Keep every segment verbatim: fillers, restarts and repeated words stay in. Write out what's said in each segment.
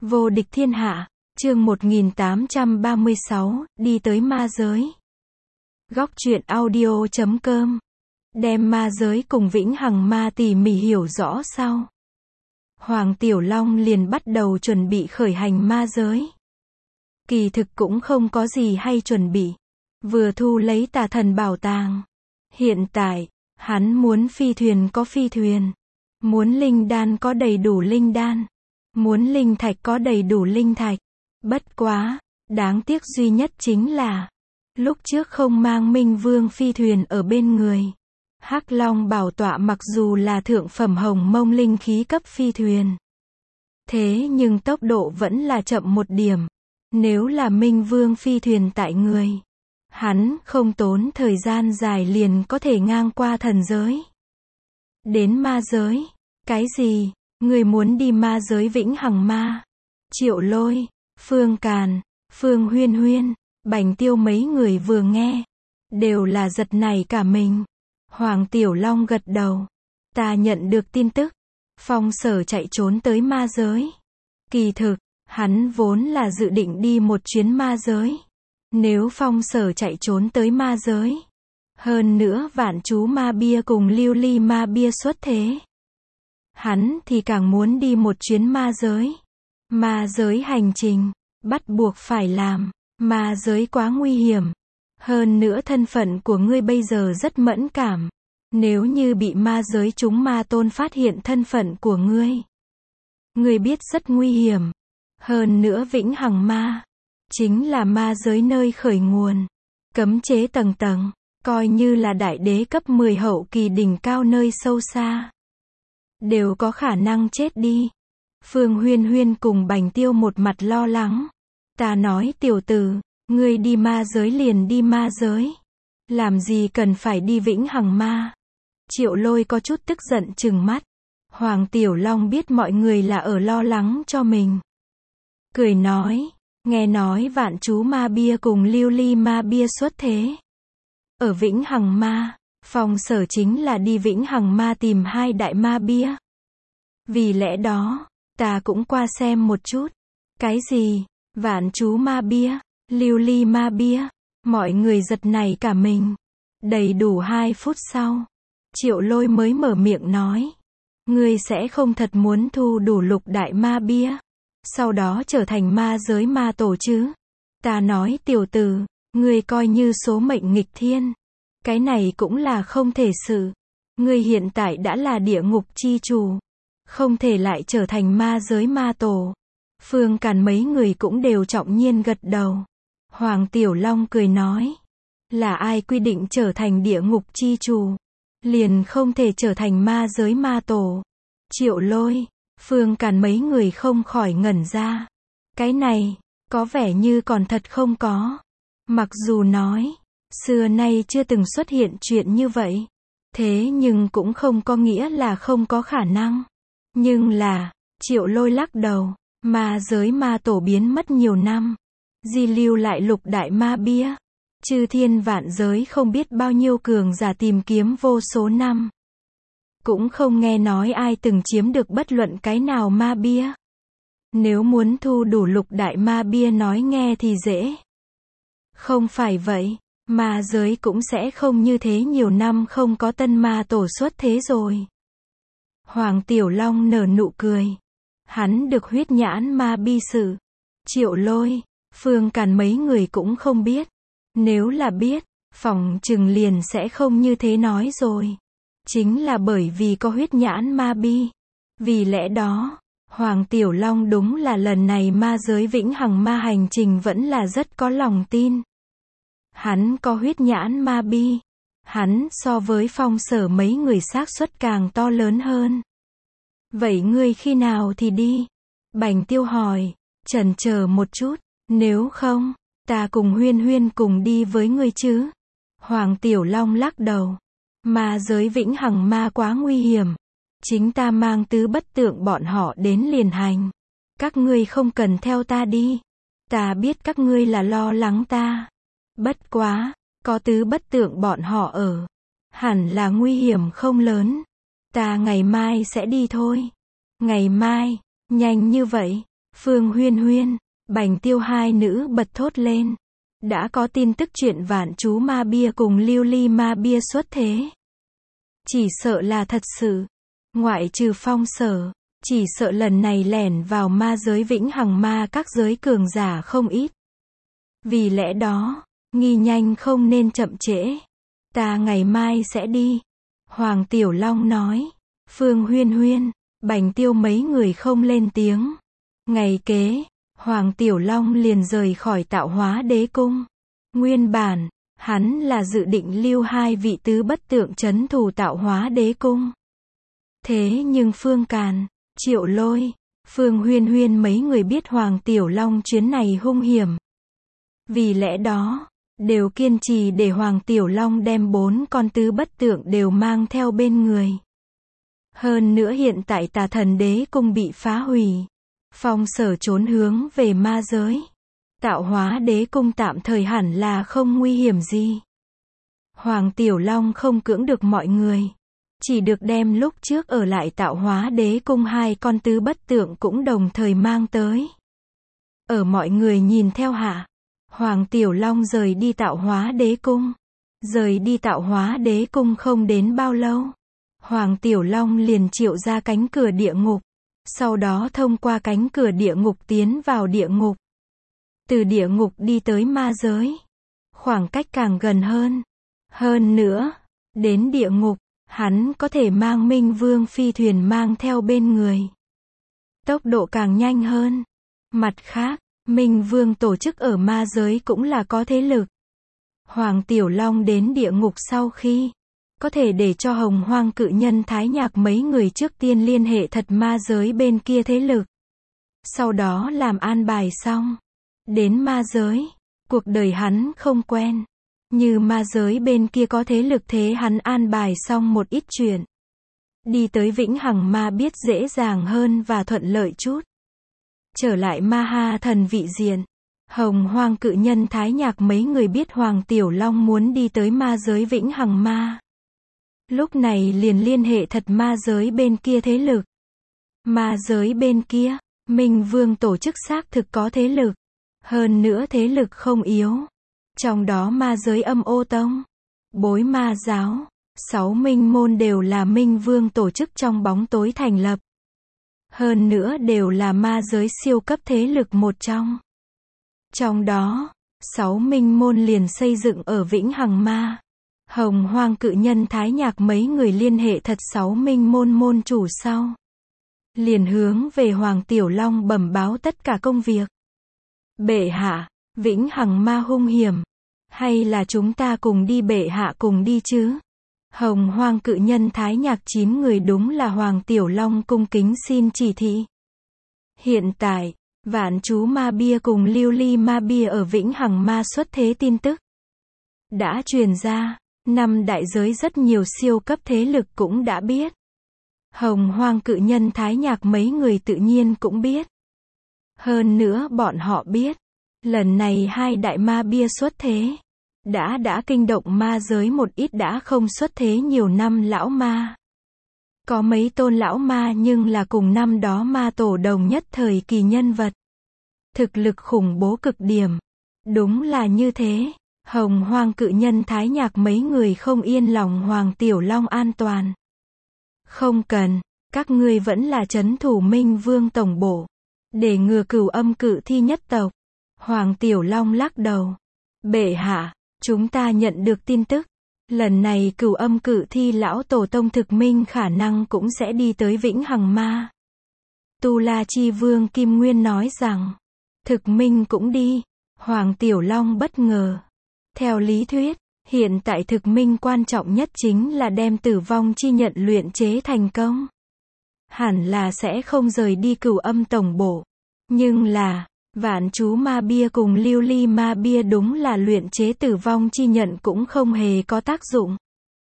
Vô địch thiên hạ, chương một nghìn tám trăm ba mươi sáu, đi tới ma giới. Góc truyện audio chấm com. Đem ma giới cùng vĩnh hằng ma tỉ mỉ hiểu rõ sau. Hoàng Tiểu Long liền bắt đầu chuẩn bị khởi hành ma giới. Kỳ thực cũng không có gì hay chuẩn bị. Vừa thu lấy tà thần bảo tàng. Hiện tại, hắn muốn phi thuyền có phi thuyền. Muốn linh đan có đầy đủ linh đan. Muốn linh thạch có đầy đủ linh thạch. Bất quá, đáng tiếc duy nhất chính là, lúc trước không mang Minh Vương phi thuyền ở bên người. Hắc Long bảo tọa mặc dù là thượng phẩm hồng mông linh khí cấp phi thuyền. Thế nhưng tốc độ vẫn là chậm một điểm. Nếu là Minh Vương phi thuyền tại người, hắn không tốn thời gian dài liền có thể ngang qua thần giới. Đến ma giới, cái gì? Người muốn đi ma giới vĩnh hằng ma? Triệu Lôi, Phương Càn, Phương Huyên Huyên, Bành Tiêu mấy người vừa nghe, đều là giật nảy cả mình. Hoàng Tiểu Long gật đầu. Ta nhận được tin tức, Phong Sở chạy trốn tới ma giới. Kỳ thực, hắn vốn là dự định đi một chuyến ma giới. Nếu Phong Sở chạy trốn tới ma giới, hơn nữa Vạn Chú Ma Bia cùng Lưu Ly Ma Bia xuất thế, hắn thì càng muốn đi một chuyến ma giới. Ma giới hành trình, bắt buộc phải làm. Ma giới quá nguy hiểm. Hơn nữa thân phận của ngươi bây giờ rất mẫn cảm. Nếu như bị ma giới chúng ma tôn phát hiện thân phận của ngươi, ngươi biết rất nguy hiểm. Hơn nữa vĩnh hằng ma, chính là ma giới nơi khởi nguồn. Cấm chế tầng tầng, coi như là đại đế cấp mười hậu kỳ đỉnh cao nơi sâu xa, đều có khả năng chết đi. Phương Huyên Huyên cùng Bành Tiêu một mặt lo lắng. Ta nói tiểu tử, ngươi đi ma giới liền đi ma giới. Làm gì cần phải đi vĩnh hằng ma? Triệu Lôi có chút tức giận trừng mắt. Hoàng Tiểu Long biết mọi người là ở lo lắng cho mình. Cười nói, nghe nói Vạn Chú Ma Bia cùng Lưu Ly Ma Bia xuất thế. Ở vĩnh hằng ma, Phong Sở chính là đi vĩnh hằng ma tìm hai đại ma bia. Vì lẽ đó, ta cũng qua xem một chút. Cái gì? Vạn Chú Ma Bia, Lưu Ly Ma Bia. Mọi người giật nảy cả mình. Đầy đủ hai phút sau, Triệu Lôi mới mở miệng nói. Ngươi sẽ không thật muốn thu đủ lục đại ma bia, sau đó trở thành ma giới ma tổ chứ? Ta nói tiểu tử, ngươi coi như số mệnh nghịch thiên. Cái này cũng là không thể sự. Ngươi hiện tại đã là địa ngục chi chủ, không thể lại trở thành ma giới ma tổ. Phương Càn mấy người cũng đều trọng nhiên gật đầu. Hoàng Tiểu Long cười nói, là ai quy định trở thành địa ngục chi chủ, liền không thể trở thành ma giới ma tổ? Triệu Lôi, Phương Càn mấy người không khỏi ngẩn ra. Cái này, có vẻ như còn thật không có. Mặc dù nói, xưa nay chưa từng xuất hiện chuyện như vậy, thế nhưng cũng không có nghĩa là không có khả năng. Nhưng là, Triệu Lôi lắc đầu, ma giới ma tổ biến mất nhiều năm, di lưu lại lục đại ma bia. Chư thiên vạn giới không biết bao nhiêu cường giả tìm kiếm vô số năm, cũng không nghe nói ai từng chiếm được bất luận cái nào ma bia. Nếu muốn thu đủ lục đại ma bia nói nghe thì dễ. Không phải vậy, ma giới cũng sẽ không như thế nhiều năm không có tân ma tổ xuất thế rồi. Hoàng Tiểu Long nở nụ cười. Hắn được huyết nhãn ma bi sự. Triệu Lôi, Phương Càn mấy người cũng không biết. Nếu là biết, phỏng chừng liền sẽ không như thế nói rồi. Chính là bởi vì có huyết nhãn ma bi. Vì lẽ đó, Hoàng Tiểu Long đúng là lần này ma giới vĩnh hằng ma hành trình vẫn là rất có lòng tin. Hắn có huyết nhãn ma bi. Hắn so với Phong Sở mấy người xác suất càng to lớn hơn. Vậy ngươi khi nào thì đi? Bành Tiêu hỏi. Chần chờ một chút. Nếu không, ta cùng Huyên Huyên cùng đi với ngươi chứ? Hoàng Tiểu Long lắc đầu. Ma giới vĩnh hằng ma quá nguy hiểm. Chính ta mang tứ bất tượng bọn họ đến liền hành. Các ngươi không cần theo ta đi. Ta biết các ngươi là lo lắng ta. Bất quá, có tứ bất tượng bọn họ ở, hẳn là nguy hiểm không lớn. Ta ngày mai sẽ đi thôi. Ngày mai, nhanh như vậy? Phương Huyên Huyên, Bành Tiêu hai nữ bật thốt lên. Đã có tin tức chuyện Vạn Chú Ma Bia cùng Lưu Ly Ma Bia xuất thế. Chỉ sợ là thật sự. Ngoại trừ Phong Sở, chỉ sợ lần này lẻn vào ma giới vĩnh hằng ma các giới cường giả không ít. Vì lẽ đó, nghi nhanh không nên chậm trễ. Ta ngày mai sẽ đi. Hoàng Tiểu Long nói. Phương Huyên Huyên, Bành Tiêu mấy người không lên tiếng. Ngày kế, Hoàng Tiểu Long liền rời khỏi Tạo Hóa Đế Cung. Nguyên bản, hắn là dự định lưu hai vị tứ bất tượng trấn thủ Tạo Hóa Đế Cung. Thế nhưng Phương Càn, Triệu Lôi, Phương Huyên Huyên mấy người biết Hoàng Tiểu Long chuyến này hung hiểm. Vì lẽ đó, đều kiên trì để Hoàng Tiểu Long đem bốn con tứ bất tượng đều mang theo bên người. Hơn nữa hiện tại Tà Thần Đế Cung bị phá hủy. Phong Sở trốn hướng về ma giới. Tạo Hóa Đế Cung tạm thời hẳn là không nguy hiểm gì. Hoàng Tiểu Long không cưỡng được mọi người. Chỉ được đem lúc trước ở lại Tạo Hóa Đế Cung hai con tứ bất tượng cũng đồng thời mang tới. Ở mọi người nhìn theo hạ, Hoàng Tiểu Long rời đi Tạo Hóa Đế Cung. Rời đi Tạo Hóa Đế Cung không đến bao lâu, Hoàng Tiểu Long liền triệu ra cánh cửa địa ngục. Sau đó thông qua cánh cửa địa ngục tiến vào địa ngục. Từ địa ngục đi tới ma giới. Khoảng cách càng gần hơn. Hơn nữa, đến địa ngục, hắn có thể mang Minh Vương phi thuyền mang theo bên người. Tốc độ càng nhanh hơn. Mặt khác, Minh Vương tổ chức ở ma giới cũng là có thế lực. Hoàng Tiểu Long đến địa ngục sau khi có thể để cho Hồng Hoang Cự Nhân Thái Nhạc mấy người trước tiên liên hệ thật ma giới bên kia thế lực. Sau đó làm an bài xong. Đến ma giới. Cuộc đời hắn không quen. Như ma giới bên kia có thế lực thế hắn an bài xong một ít chuyện. Đi tới vĩnh hằng ma biết dễ dàng hơn và thuận lợi chút. Trở lại ma ha thần vị diện. Hồng Hoang Cự Nhân Thái Nhạc mấy người biết Hoàng Tiểu Long muốn đi tới ma giới vĩnh hằng ma. Lúc này liền liên hệ thật ma giới bên kia thế lực. Ma giới bên kia, Minh Vương tổ chức xác thực có thế lực. Hơn nữa thế lực không yếu. Trong đó ma giới Âm Ô Tông, Bối Ma Giáo, sáu minh môn đều là Minh Vương tổ chức trong bóng tối thành lập. Hơn nữa đều là ma giới siêu cấp thế lực một trong. Trong đó, sáu minh môn liền xây dựng ở vĩnh hằng ma. Hồng Hoang Cự Nhân Thái Nhạc mấy người liên hệ thật sáu minh môn môn chủ sau. Liền hướng về Hoàng Tiểu Long bẩm báo tất cả công việc. Bệ hạ, vĩnh hằng ma hung hiểm. Hay là chúng ta cùng đi bệ hạ cùng đi chứ? Hồng Hoang Cự Nhân Thái Nhạc chín người đúng là Hoàng Tiểu Long cung kính xin chỉ thị. Hiện tại, Vạn Chú Ma Bia cùng Lưu Ly Ma Bia ở vĩnh hằng ma xuất thế tin tức đã truyền ra. Năm đại giới rất nhiều siêu cấp thế lực cũng đã biết. Hồng Hoang Cự Nhân Thái Nhạc mấy người tự nhiên cũng biết. Hơn nữa bọn họ biết, lần này hai đại ma bia xuất thế, đã đã kinh động ma giới một ít đã không xuất thế nhiều năm lão ma. Có mấy tôn lão ma nhưng là cùng năm đó ma tổ đồng nhất thời kỳ nhân vật. Thực lực khủng bố cực điểm. Đúng là như thế. Hồng Hoang Cự Nhân Thái Nhạc mấy người không yên lòng Hoàng Tiểu Long an toàn. Không cần, các ngươi vẫn là trấn thủ Minh Vương tổng bộ. Để ngừa Cửu Âm Cự Thi nhất tộc. Hoàng Tiểu Long lắc đầu. Bệ hạ, chúng ta nhận được tin tức. Lần này Cửu Âm Cự Thi lão tổ tông thực minh khả năng cũng sẽ đi tới vĩnh hằng ma. Tu La Chi Vương Kim Nguyên nói rằng, thực minh cũng đi. Hoàng Tiểu Long bất ngờ. Theo lý thuyết, hiện tại thực minh quan trọng nhất chính là đem tử vong chi nhận luyện chế thành công. Hẳn là sẽ không rời đi Cửu Âm tổng bộ. Nhưng là, Vạn Chú Ma Bia cùng Lưu Ly Ma Bia đúng là luyện chế tử vong chi nhận cũng không hề có tác dụng.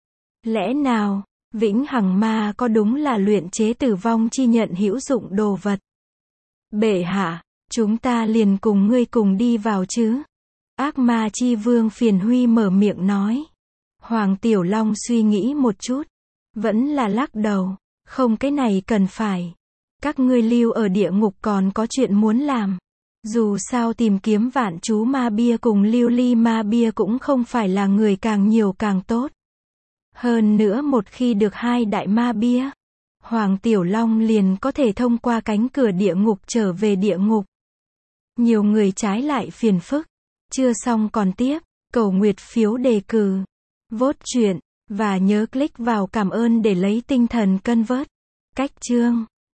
Lẽ nào, vĩnh hằng ma có đúng là luyện chế tử vong chi nhận hữu dụng đồ vật? Bệ hạ, chúng ta liền cùng ngươi cùng đi vào chứ? Ác Ma Chi Vương Phiền Huy mở miệng nói. Hoàng Tiểu Long suy nghĩ một chút, vẫn là lắc đầu, không cái này cần phải. Các ngươi lưu ở địa ngục còn có chuyện muốn làm. Dù sao tìm kiếm vạn chú ma bia cùng lưu ly ma bia cũng không phải là người càng nhiều càng tốt. Hơn nữa một khi được hai đại ma bia, Hoàng Tiểu Long liền có thể thông qua cánh cửa địa ngục trở về địa ngục. Nhiều người trái lại phiền phức. Chưa xong còn tiếp. Cầu nguyệt phiếu đề cử, vote chuyện, và nhớ click vào cảm ơn để lấy tinh thần cân vớt. Cách chương